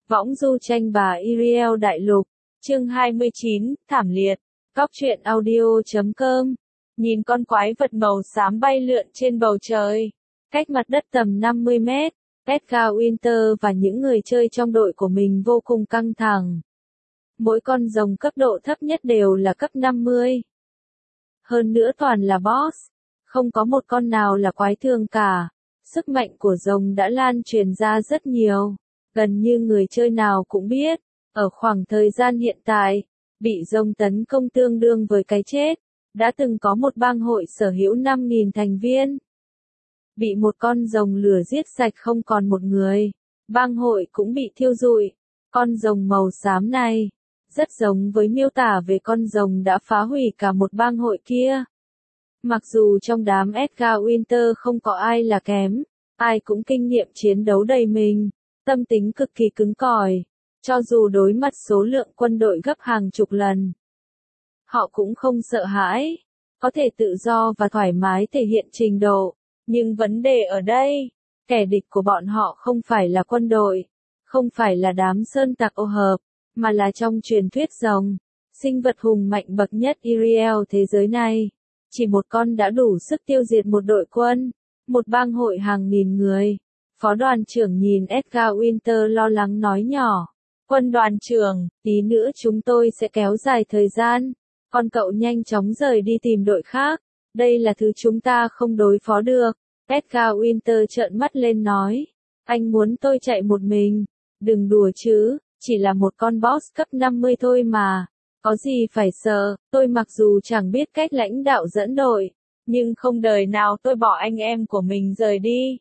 Võng du tranh bà Iriel Đại Lục, chương 29, thảm liệt, Góc truyện audio.com. Nhìn con quái vật màu xám bay lượn trên bầu trời, cách mặt đất tầm 50 mét, Edgar Winter và những người chơi trong đội của mình vô cùng căng thẳng. Mỗi con rồng cấp độ thấp nhất đều là cấp 50. Hơn nữa toàn là boss, không có một con nào là quái thường cả. Sức mạnh của rồng đã lan truyền ra rất nhiều. Gần như người chơi nào cũng biết, ở khoảng thời gian hiện tại, bị rồng tấn công tương đương với cái chết. Đã từng có một bang hội sở hữu 5.000 thành viên. Bị một con rồng lửa giết sạch không còn một người. Bang hội cũng bị thiêu rụi. Con rồng màu xám này, rất giống với miêu tả về con rồng đã phá hủy cả một bang hội kia. Mặc dù trong đám Edgar Winter không có ai là kém, ai cũng kinh nghiệm chiến đấu đầy mình, tâm tính cực kỳ cứng cỏi, cho dù đối mặt số lượng quân đội gấp hàng chục lần. Họ cũng không sợ hãi, có thể tự do và thoải mái thể hiện trình độ, nhưng vấn đề ở đây, kẻ địch của bọn họ không phải là quân đội, không phải là đám sơn tặc ô hợp, mà là trong truyền thuyết rồng, sinh vật hùng mạnh bậc nhất Iriel thế giới này. Chỉ một con đã đủ sức tiêu diệt một đội quân, một bang hội hàng nghìn người. Phó đoàn trưởng nhìn Edgar Winter lo lắng nói nhỏ. Quân đoàn trưởng, tí nữa chúng tôi sẽ kéo dài thời gian. Con cậu nhanh chóng rời đi tìm đội khác. Đây là thứ chúng ta không đối phó được. Edgar Winter trợn mắt lên nói. Anh muốn tôi chạy một mình. Đừng đùa chứ, chỉ là một con boss cấp 50 thôi mà. Có gì phải sợ, tôi mặc dù chẳng biết cách lãnh đạo dẫn đội, nhưng không đời nào tôi bỏ anh em của mình rời đi.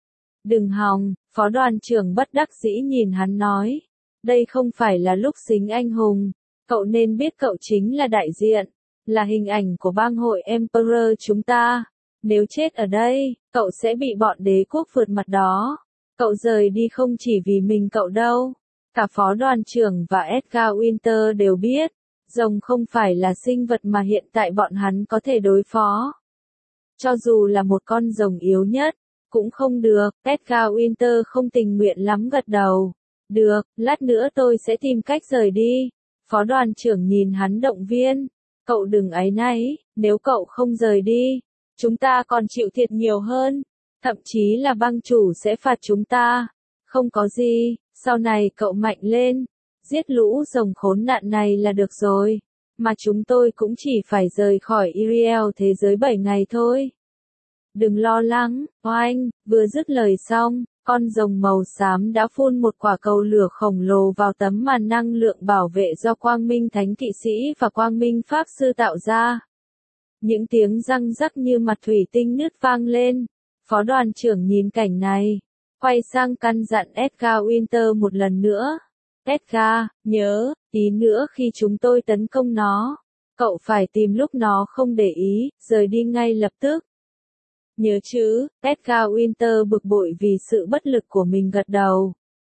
Đừng hòng, phó đoàn trưởng bất đắc dĩ nhìn hắn nói. Đây không phải là lúc xính anh hùng, cậu nên biết cậu chính là đại diện, là hình ảnh của bang hội Emperor chúng ta. Nếu chết ở đây, cậu sẽ bị bọn đế quốc vượt mặt đó. Cậu rời đi không chỉ vì mình cậu đâu. Cả phó đoàn trưởng và Edgar Winter đều biết. Rồng không phải là sinh vật mà hiện tại bọn hắn có thể đối phó. Cho dù là một con rồng yếu nhất, cũng không được. Edgar Winter không tình nguyện lắm gật đầu. Được, lát nữa tôi sẽ tìm cách rời đi. Phó đoàn trưởng nhìn hắn động viên. Cậu đừng áy náy, nếu cậu không rời đi, chúng ta còn chịu thiệt nhiều hơn. Thậm chí là bang chủ sẽ phạt chúng ta. Không có gì, sau này cậu mạnh lên. Giết lũ rồng khốn nạn này là được rồi, mà chúng tôi cũng chỉ phải rời khỏi Iriel thế giới 7 ngày thôi. Đừng lo lắng, oanh, vừa dứt lời xong, con rồng màu xám đã phun một quả cầu lửa khổng lồ vào tấm màn năng lượng bảo vệ do Quang Minh Thánh Kỵ Sĩ và Quang Minh Pháp Sư tạo ra. Những tiếng răng rắc như mặt thủy tinh nứt vang lên, phó đoàn trưởng nhìn cảnh này, quay sang căn dặn Edgar Winter một lần nữa. Edgar, nhớ, tí nữa khi chúng tôi tấn công nó, cậu phải tìm lúc nó không để ý, rời đi ngay lập tức. Nhớ chứ, Edgar Winter bực bội vì sự bất lực của mình gật đầu.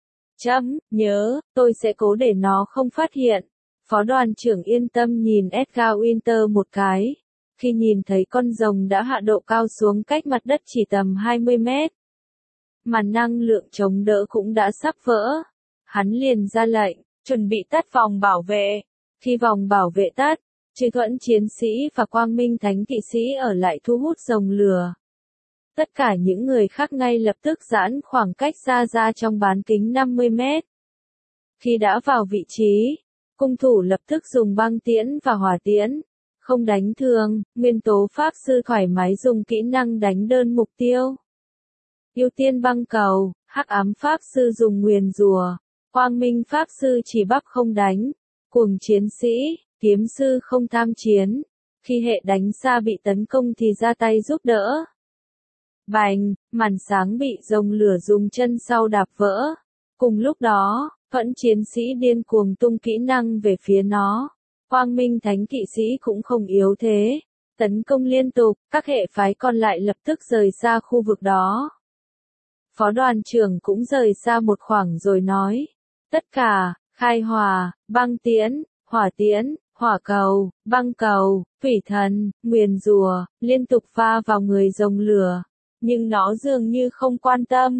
Nhớ, tôi sẽ cố để nó không phát hiện. Phó đoàn trưởng yên tâm nhìn Edgar Winter một cái, khi nhìn thấy con rồng đã hạ độ cao xuống cách mặt đất chỉ tầm 20 mét. Mà năng lượng chống đỡ cũng đã sắp vỡ. Hắn liền ra lệnh, chuẩn bị tắt vòng bảo vệ. Khi vòng bảo vệ tắt, Trừ Thuẫn chiến sĩ và Quang Minh Thánh Kỵ Sĩ ở lại thu hút rồng lửa. Tất cả những người khác ngay lập tức giãn khoảng cách ra trong bán kính 50 mét. Khi đã vào vị trí, cung thủ lập tức dùng băng tiễn và hỏa tiễn. Không đánh thường, nguyên tố pháp sư thoải mái dùng kỹ năng đánh đơn mục tiêu. Ưu tiên băng cầu, hắc ám pháp sư dùng nguyền rủa. Quang Minh Pháp Sư chỉ bắp không đánh, cuồng chiến sĩ, kiếm sư không tham chiến, khi hệ đánh xa bị tấn công thì ra tay giúp đỡ. Bành, màn sáng bị rồng lửa dùng chân sau đạp vỡ. Cùng lúc đó, Thuẫn chiến sĩ điên cuồng tung kỹ năng về phía nó. Quang Minh Thánh Kỵ Sĩ cũng không yếu thế, tấn công liên tục, các hệ phái còn lại lập tức rời xa khu vực đó. Phó đoàn trưởng cũng rời xa một khoảng rồi nói. Tất cả, khai hỏa, băng tiễn, hỏa cầu, băng cầu, thủy thần, nguyền rùa, liên tục pha vào người rồng lửa. Nhưng nó dường như không quan tâm.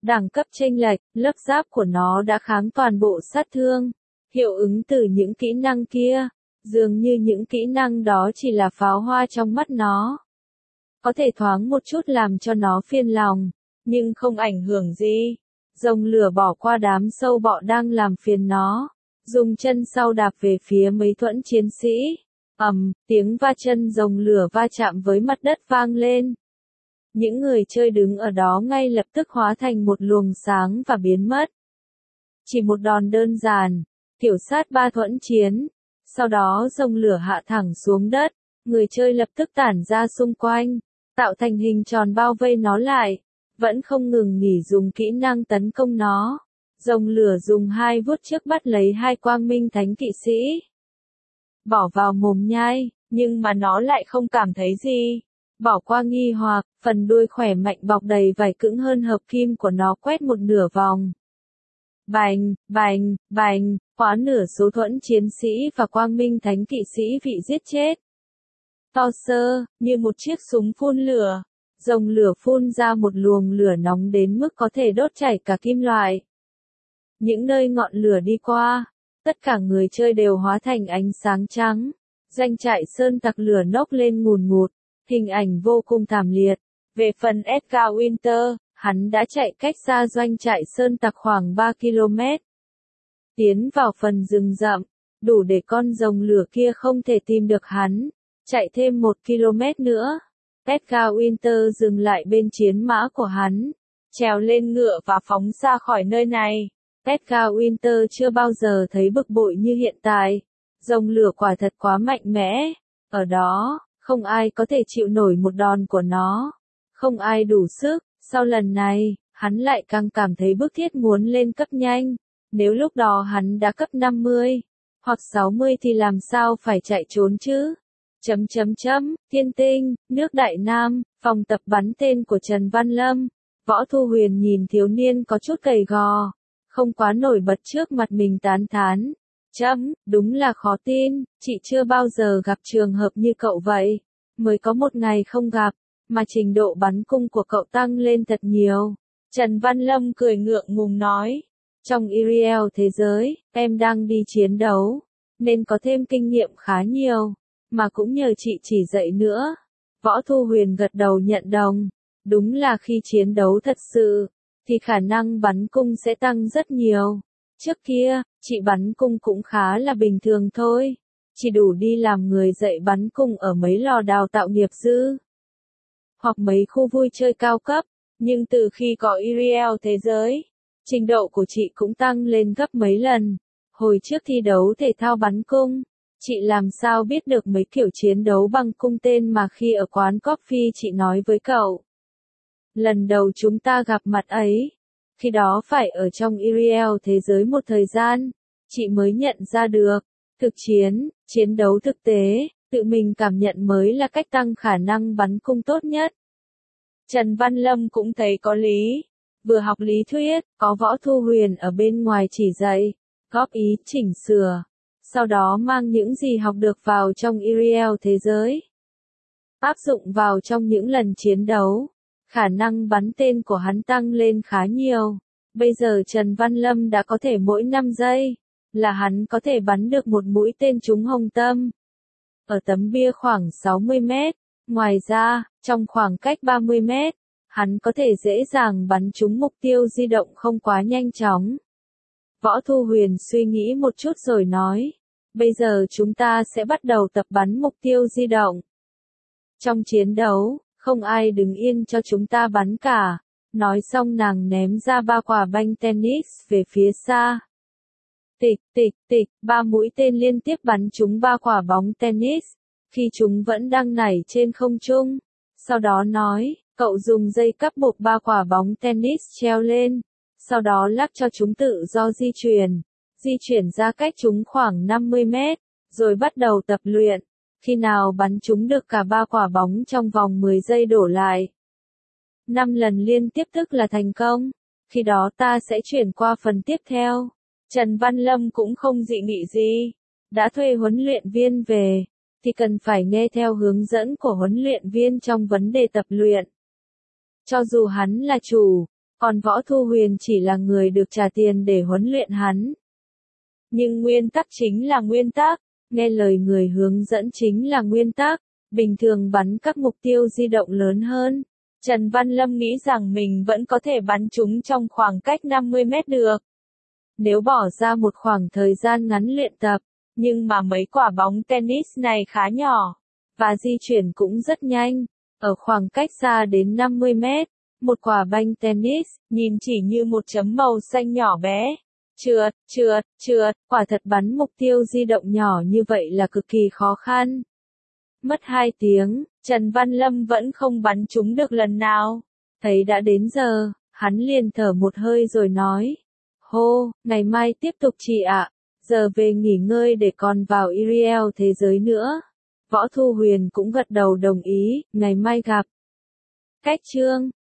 Đẳng cấp chênh lệch, lớp giáp của nó đã kháng toàn bộ sát thương. Hiệu ứng từ những kỹ năng kia, dường như những kỹ năng đó chỉ là pháo hoa trong mắt nó. Có thể thoáng một chút làm cho nó phiền lòng, nhưng không ảnh hưởng gì. Rồng lửa bỏ qua đám sâu bọ đang làm phiền nó, dùng chân sau đạp về phía mấy thuẫn chiến sĩ. Tiếng va chân rồng lửa va chạm với mặt đất vang lên. Những người chơi đứng ở đó ngay lập tức hóa thành một luồng sáng và biến mất. Chỉ một đòn đơn giản, kiểu sát 3 thuẫn chiến. Sau đó rồng lửa hạ thẳng xuống đất, người chơi lập tức tản ra xung quanh, tạo thành hình tròn bao vây nó lại, vẫn không ngừng nghỉ dùng kỹ năng tấn công nó. Rồng lửa dùng 2 vuốt trước bắt lấy 2 quang minh thánh kỵ sĩ. Bỏ vào mồm nhai, nhưng mà nó lại không cảm thấy gì. Bỏ qua nghi hoặc, phần đuôi khỏe mạnh bọc đầy vảy cứng hơn hợp kim của nó quét một nửa vòng. Bành, bành, bành, khóa nửa số thuẫn chiến sĩ và quang minh thánh kỵ sĩ bị giết chết. To sơ, như một chiếc súng phun lửa. Rồng lửa phun ra một luồng lửa nóng đến mức có thể đốt chảy cả kim loại. Những nơi ngọn lửa đi qua, tất cả người chơi đều hóa thành ánh sáng trắng. Doanh trại sơn tặc lửa nốc lên ngùn ngụt, hình ảnh vô cùng thảm liệt. Về phần Edgar Winter, hắn đã chạy cách xa doanh trại sơn tặc khoảng 3 km. Tiến vào phần rừng rậm, đủ để con rồng lửa kia không thể tìm được hắn. Chạy thêm 1 km nữa, Edgar Winter dừng lại bên chiến mã của hắn, trèo lên ngựa và phóng ra khỏi nơi này. Edgar Winter chưa bao giờ thấy bực bội như hiện tại. Rồng lửa quả thật quá mạnh mẽ. Ở đó, không ai có thể chịu nổi một đòn của nó. Không ai đủ sức. Sau lần này, hắn lại càng cảm thấy bức thiết muốn lên cấp nhanh. Nếu lúc đó hắn đã cấp 50 hoặc 60 thì làm sao phải chạy trốn chứ? Thiên Tinh, nước Đại Nam, phòng tập bắn tên của Trần Văn Lâm. Võ Thu Huyền nhìn thiếu niên có chút gầy gò, không quá nổi bật trước mặt mình tán thán. Đúng là khó tin, chị chưa bao giờ gặp trường hợp như cậu vậy. Mới có một ngày không gặp, mà trình độ bắn cung của cậu tăng lên thật nhiều. Trần Văn Lâm cười ngượng ngùng nói. Trong Iriel thế giới, em đang đi chiến đấu, nên có thêm kinh nghiệm khá nhiều, mà cũng nhờ chị chỉ dạy nữa. Võ Thu Huyền gật đầu nhận đồng. Đúng là khi chiến đấu thật sự, thì khả năng bắn cung sẽ tăng rất nhiều. Trước kia, chị bắn cung cũng khá là bình thường thôi. Chỉ đủ đi làm người dạy bắn cung ở mấy lò đào tạo nghiệp dư, hoặc mấy khu vui chơi cao cấp. Nhưng từ khi có Iriel thế giới, trình độ của chị cũng tăng lên gấp mấy lần. Hồi trước thi đấu thể thao bắn cung, chị làm sao biết được mấy kiểu chiến đấu bằng cung tên mà khi ở quán coffee chị nói với cậu. Lần đầu chúng ta gặp mặt ấy, khi đó phải ở trong Iriel thế giới một thời gian, chị mới nhận ra được, chiến đấu thực tế, tự mình cảm nhận mới là cách tăng khả năng bắn cung tốt nhất. Trần Văn Lâm cũng thấy có lý, vừa học lý thuyết, có Võ Thu Huyền ở bên ngoài chỉ dạy, góp ý, chỉnh sửa, sau đó mang những gì học được vào trong Iriel thế giới, áp dụng vào trong những lần chiến đấu. Khả năng bắn tên của hắn tăng lên khá nhiều. Bây giờ Trần Văn Lâm đã có thể mỗi 5 giây là hắn có thể bắn được một mũi tên trúng hồng tâm ở tấm bia khoảng 60 mét. Ngoài ra, trong khoảng cách 30 mét, hắn có thể dễ dàng bắn trúng mục tiêu di động không quá nhanh chóng. Võ Thu Huyền suy nghĩ một chút rồi nói, bây giờ chúng ta sẽ bắt đầu tập bắn mục tiêu di động. Trong chiến đấu, không ai đứng yên cho chúng ta bắn cả. Nói xong nàng ném ra 3 quả banh tennis về phía xa. Tịch, 3 mũi tên liên tiếp bắn trúng 3 quả bóng tennis, khi chúng vẫn đang nảy trên không trung. Sau đó nói, cậu dùng dây cắp buộc 3 quả bóng tennis treo lên, sau đó lắc cho chúng tự do di chuyển ra cách chúng khoảng 50 mét, rồi bắt đầu tập luyện. Khi nào bắn trúng được cả 3 quả bóng trong vòng 10 giây đổ lại 5 lần liên tiếp tức là thành công. Khi đó ta sẽ chuyển qua phần tiếp theo. Trần Văn Lâm cũng không dị nghị gì. Đã thuê huấn luyện viên về, thì cần phải nghe theo hướng dẫn của huấn luyện viên trong vấn đề tập luyện. Cho dù hắn là chủ, còn Võ Thu Huyền chỉ là người được trả tiền để huấn luyện hắn. Nhưng nguyên tắc chính là nguyên tắc, nghe lời người hướng dẫn chính là nguyên tắc, bình thường bắn các mục tiêu di động lớn hơn. Trần Văn Lâm nghĩ rằng mình vẫn có thể bắn chúng trong khoảng cách 50 mét được. Nếu bỏ ra một khoảng thời gian ngắn luyện tập, nhưng mà mấy quả bóng tennis này khá nhỏ, và di chuyển cũng rất nhanh, ở khoảng cách xa đến 50 mét, một quả banh tennis, nhìn chỉ như một chấm màu xanh nhỏ bé. Trượt, quả thật bắn mục tiêu di động nhỏ như vậy là cực kỳ khó khăn. Mất 2 tiếng, Trần Văn Lâm vẫn không bắn trúng được lần nào. Thấy đã đến giờ, hắn liền thở một hơi rồi nói. Hô, ngày mai tiếp tục chị ạ. Giờ về nghỉ ngơi để còn vào Iriel thế giới nữa. Võ Thu Huyền cũng gật đầu đồng ý, ngày mai gặp. Cách chương